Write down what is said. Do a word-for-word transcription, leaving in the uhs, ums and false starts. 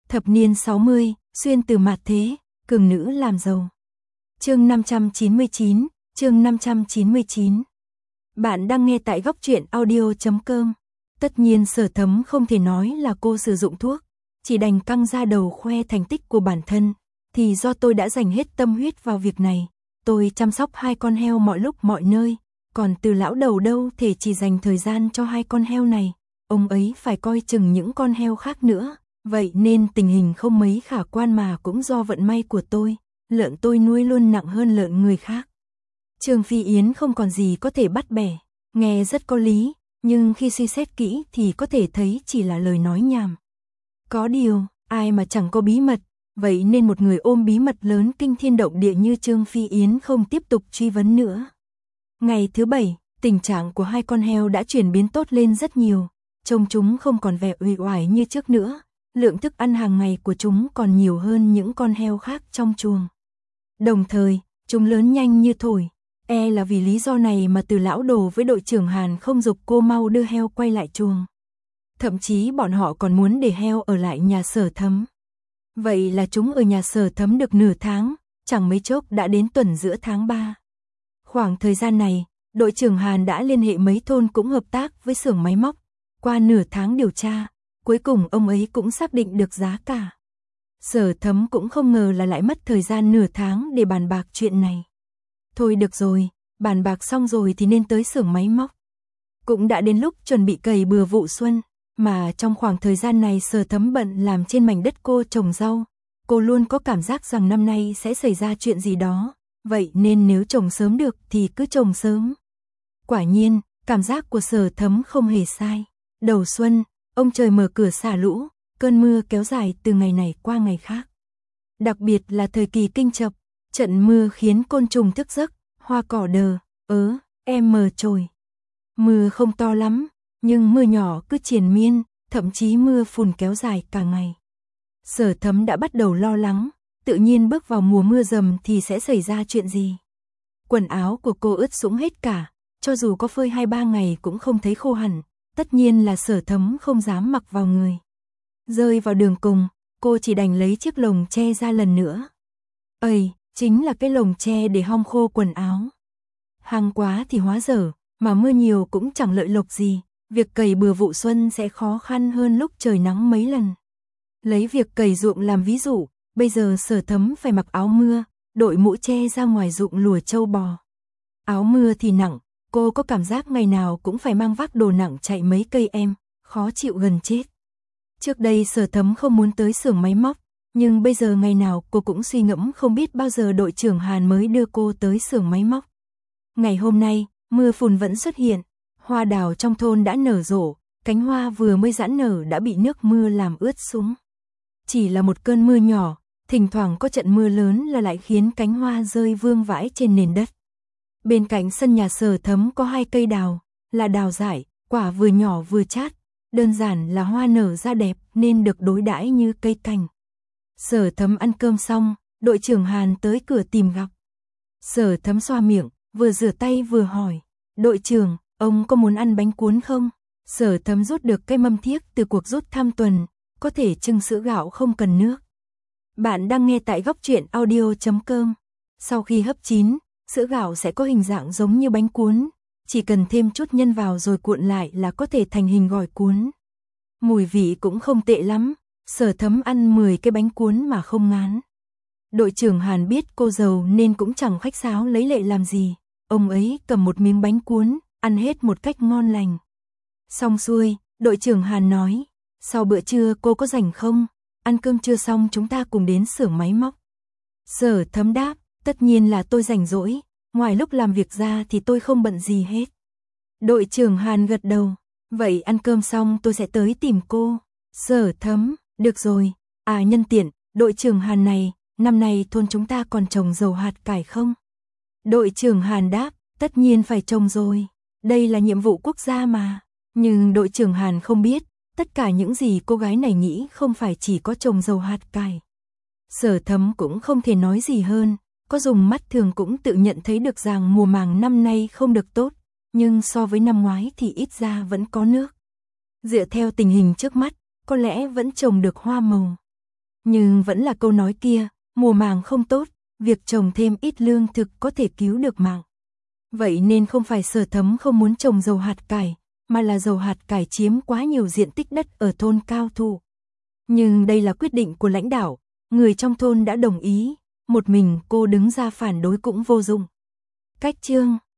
Thập niên sáu mươi, xuyên từ mạt thế, cường nữ làm giàu. Chương năm trăm chín mươi chín, chương năm trăm chín mươi chín. Bạn đang nghe tại góc truyện audio chấm com. Tất nhiên Sở Thấm không thể nói là cô sử dụng thuốc, chỉ đành căng ra đầu khoe thành tích của bản thân, thì do tôi đã dành hết tâm huyết vào việc này. Tôi chăm sóc hai con heo mọi lúc mọi nơi, còn Từ lão đầu đâu thể chỉ dành thời gian cho hai con heo này, ông ấy phải coi chừng những con heo khác nữa. Vậy nên tình hình không mấy khả quan mà cũng do vận may của tôi, lợn tôi nuôi luôn nặng hơn lợn người khác. Trương Phi Yến không còn gì có thể bắt bẻ, nghe rất có lý, nhưng khi suy xét kỹ thì có thể thấy chỉ là lời nói nhảm. Có điều, ai mà chẳng có bí mật, vậy nên một người ôm bí mật lớn kinh thiên động địa như Trương Phi Yến không tiếp tục truy vấn nữa. Ngày thứ bảy, tình trạng của hai con heo đã chuyển biến tốt lên rất nhiều, trông chúng không còn vẻ uể oải như trước nữa. Lượng thức ăn hàng ngày của chúng còn nhiều hơn những con heo khác trong chuồng. Đồng thời, chúng lớn nhanh như thổi. E là vì lý do này mà Từ lão đồ với đội trưởng Hàn không giục cô mau đưa heo quay lại chuồng. Thậm chí bọn họ còn muốn để heo ở lại nhà Sở Thấm. Vậy là chúng ở nhà Sở Thấm được nửa tháng, chẳng mấy chốc đã đến tuần giữa tháng ba. Khoảng thời gian này, đội trưởng Hàn đã liên hệ mấy thôn cũng hợp tác với xưởng máy móc. Qua nửa tháng điều tra, cuối cùng ông ấy cũng xác định được giá cả. Sở Thấm cũng không ngờ là lại mất thời gian nửa tháng để bàn bạc chuyện này. Thôi được rồi, bàn bạc xong rồi thì nên tới xưởng máy móc. Cũng đã đến lúc chuẩn bị cày bừa vụ xuân, mà trong khoảng thời gian này Sở Thấm bận làm trên mảnh đất cô trồng rau. Cô luôn có cảm giác rằng năm nay sẽ xảy ra chuyện gì đó, vậy nên nếu trồng sớm được thì cứ trồng sớm. Quả nhiên, cảm giác của Sở Thấm không hề sai. Đầu xuân, ông trời mở cửa xả lũ, cơn mưa kéo dài từ ngày này qua ngày khác. Đặc biệt là thời kỳ kinh chập, trận mưa khiến côn trùng thức giấc, hoa cỏ đờ, ớ, em mờ trồi. Mưa không to lắm, nhưng mưa nhỏ cứ triền miên, thậm chí mưa phùn kéo dài cả ngày. Sở Thấm đã bắt đầu lo lắng, tự nhiên bước vào mùa mưa dầm thì sẽ xảy ra chuyện gì. Quần áo của cô ướt sũng hết cả, cho dù có phơi hai ba ngày cũng không thấy khô hẳn. Tất nhiên là Sở Thấm không dám mặc vào người. Rơi vào đường cùng, cô chỉ đành lấy chiếc lồng che ra lần nữa. Ây, chính là cái lồng che để hong khô quần áo. Hăng quá thì hóa dở, mà mưa nhiều cũng chẳng lợi lộc gì. Việc cày bừa vụ xuân sẽ khó khăn hơn lúc trời nắng mấy lần. Lấy việc cày ruộng làm ví dụ, bây giờ Sở Thấm phải mặc áo mưa, đội mũ che ra ngoài ruộng lùa trâu bò. Áo mưa thì nặng. Cô có cảm giác ngày nào cũng phải mang vác đồ nặng chạy mấy cây em, khó chịu gần chết. Trước đây Sở Thấm không muốn tới xưởng máy móc, nhưng bây giờ ngày nào cô cũng suy ngẫm không biết bao giờ đội trưởng Hàn mới đưa cô tới xưởng máy móc. Ngày hôm nay, mưa phùn vẫn xuất hiện, hoa đào trong thôn đã nở rộ, cánh hoa vừa mới giãn nở đã bị nước mưa làm ướt sũng. Chỉ là một cơn mưa nhỏ, thỉnh thoảng có trận mưa lớn là lại khiến cánh hoa rơi vương vãi trên nền đất. Bên cạnh sân nhà Sở Thấm có hai cây đào, là đào dại, quả vừa nhỏ vừa chát, đơn giản là hoa nở ra đẹp nên được đối đãi như cây cảnh. Sở Thấm ăn cơm xong, đội trưởng Hàn tới cửa tìm gặp. Sở Thấm xoa miệng, vừa rửa tay vừa hỏi, đội trưởng, ông có muốn ăn bánh cuốn không? Sở Thấm rút được cái mâm thiếc từ cuộc rút thăm tuần, có thể trưng sữa gạo không cần nước. Bạn đang nghe tại góc truyện audio chấm com. Sau khi hấp chín, sữa gạo sẽ có hình dạng giống như bánh cuốn, chỉ cần thêm chút nhân vào rồi cuộn lại là có thể thành hình gỏi cuốn. Mùi vị cũng không tệ lắm, Sở Thấm ăn mười cái bánh cuốn mà không ngán. Đội trưởng Hàn biết cô giàu nên cũng chẳng khách sáo lấy lệ làm gì, ông ấy cầm một miếng bánh cuốn, ăn hết một cách ngon lành. Xong xuôi, đội trưởng Hàn nói, sau bữa trưa cô có rảnh không? Ăn cơm trưa xong chúng ta cùng đến xưởng máy móc. Sở Thấm đáp, tất nhiên là tôi rảnh rỗi, ngoài lúc làm việc ra thì tôi không bận gì hết. Đội trưởng Hàn gật đầu, vậy ăn cơm xong tôi sẽ tới tìm cô. Sở Thấm, được rồi, à nhân tiện, đội trưởng Hàn này, năm nay thôn chúng ta còn trồng dầu hạt cải không? Đội trưởng Hàn đáp, tất nhiên phải trồng rồi, đây là nhiệm vụ quốc gia mà. Nhưng đội trưởng Hàn không biết, tất cả những gì cô gái này nghĩ không phải chỉ có trồng dầu hạt cải. Sở Thấm cũng không thể nói gì hơn. Có dùng mắt thường cũng tự nhận thấy được rằng mùa màng năm nay không được tốt, nhưng so với năm ngoái thì ít ra vẫn có nước. Dựa theo tình hình trước mắt, có lẽ vẫn trồng được hoa màu. Nhưng vẫn là câu nói kia, mùa màng không tốt, việc trồng thêm ít lương thực có thể cứu được mạng. Vậy nên không phải Sở Thấm không muốn trồng dầu hạt cải, mà là dầu hạt cải chiếm quá nhiều diện tích đất ở thôn Cao Thụ. Nhưng đây là quyết định của lãnh đạo, người trong thôn đã đồng ý, một mình cô đứng ra phản đối cũng vô dụng. Cách chương